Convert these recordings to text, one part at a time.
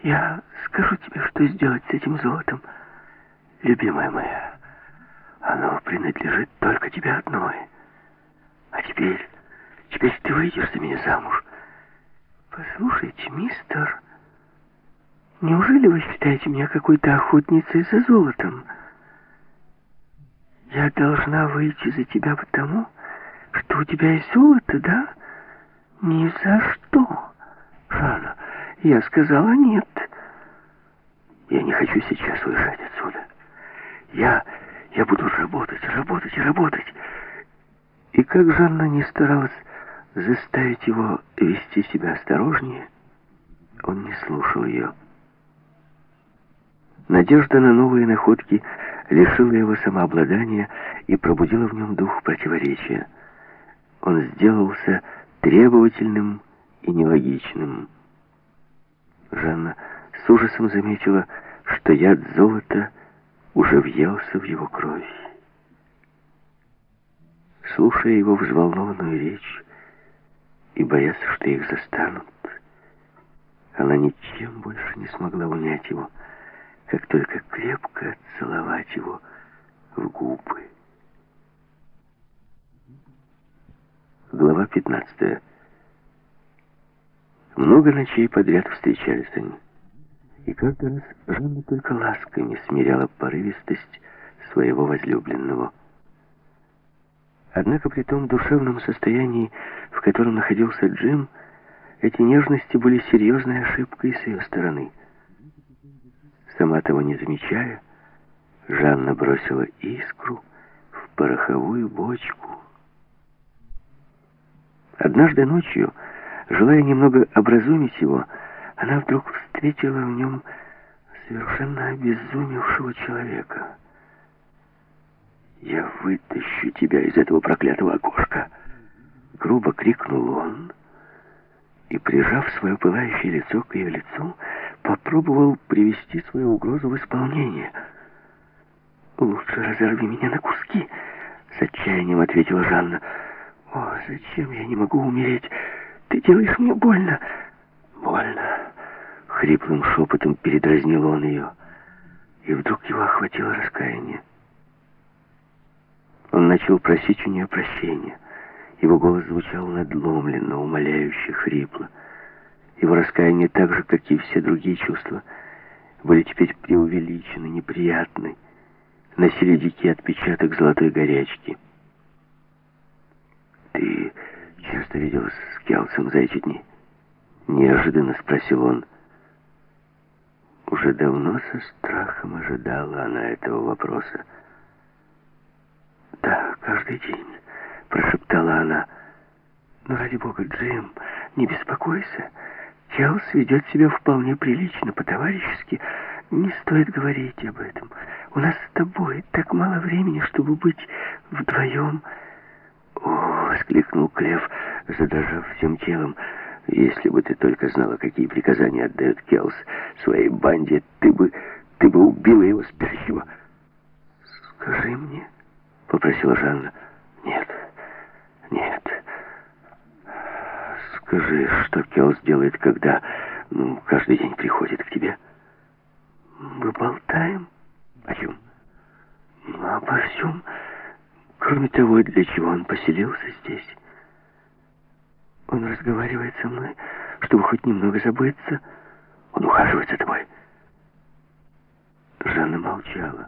Я скажу тебе, что сделать с этим золотом. Любимая моя, оно принадлежит только тебе одной. А теперь ты выйдешь за меня замуж. Послушайте, мистер, неужели вы считаете меня какой-то охотницей за золотом? Я должна выйти за тебя потому, что у тебя есть золото, да? Ни за что. Жанна, я сказала нет. Я не хочу сейчас уезжать отсюда. Я буду работать. И как Жанна не старалась заставить его вести себя осторожнее, он не слушал ее. Надежда на новые находки лишила его самообладания и пробудила в нем дух противоречия. Он сделался требовательным и нелогичным. Жанна с ужасом заметила, что яд золота уже въелся в его кровь. Слушая его взволнованную речь и боясь, что их застанут, она ничем больше не смогла унять его, как только крепко целовать его в губы. Глава 15. Много ночей подряд встречались они. И каждый раз Жанна только ласками смиряла порывистость своего возлюбленного. Однако при том душевном состоянии, в котором находился Джим, эти нежности были серьезной ошибкой с ее стороны. Сама того не замечая, Жанна бросила искру в пороховую бочку. Однажды ночью, желая немного образумить его, она вдруг встретила в нем совершенно обезумевшего человека. «Я вытащу тебя из этого проклятого окошка!» Грубо крикнул он и, прижав свое пылающее лицо к ее лицу, попробовал привести свою угрозу в исполнение. «Лучше разорви меня на куски!» — с отчаянием ответила Жанна. «О, зачем я не могу умереть? Ты делаешь мне больно!» «Больно!» — хриплым шепотом передразнил он ее. И вдруг его охватило раскаяние. Он начал просить у нее прощения. Его голос звучал надломленно, умоляюще, хрипло. Его раскаяние, так же, как и все другие чувства, были теперь преувеличены, неприятны, носили дикий отпечаток золотой горячки. «Ты часто виделась с Келсом за эти дни?» — неожиданно спросил он. Уже давно со страхом ожидала она этого вопроса. «Да, каждый день», — прошептала она. «Но ради бога, Джим, не беспокойся. Келс ведет себя вполне прилично, по-товарищески. Не стоит говорить об этом. У нас с тобой так мало времени, чтобы быть вдвоем». «О!» — воскликнул Клев, задрожав всем телом. «Если бы ты только знала, какие приказания отдает Келс своей банде, ты бы убила его спящего». «Скажи мне», — попросила Жанна. «Нет. Скажи, что Келс делает, когда, каждый день приходит к тебе». «Мы болтаем». «О чем?» «Обо всем. Кроме того, для чего он поселился здесь. Он разговаривает со мной, чтобы хоть немного забыться. Он ухаживает за тобой». Жанна молчала.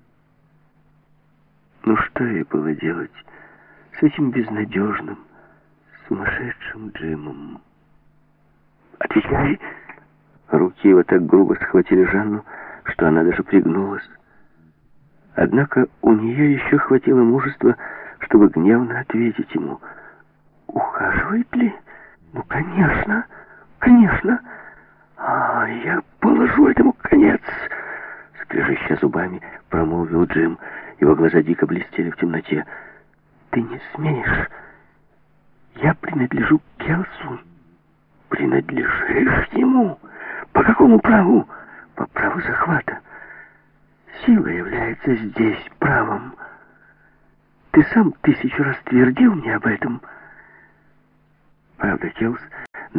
Ну что ей было делать с этим безнадежным, сумасшедшим Джимом? «Отвечай!» Руки его так грубо схватили Жанну, что она даже пригнулась. Однако у нее еще хватило мужества, чтобы гневно ответить ему. «Ухаживает ли? Ну, конечно. Я положу этому конец!» Скрежеща зубами, промолвил Джим. Его глаза дико блестели в темноте. «Ты не смеешь. Я принадлежу Келсу». «Принадлежишь ему? По какому праву?» «По праву захвата. Сила является здесь правом. Ты сам 1000 раз твердил мне об этом». Правда, Келс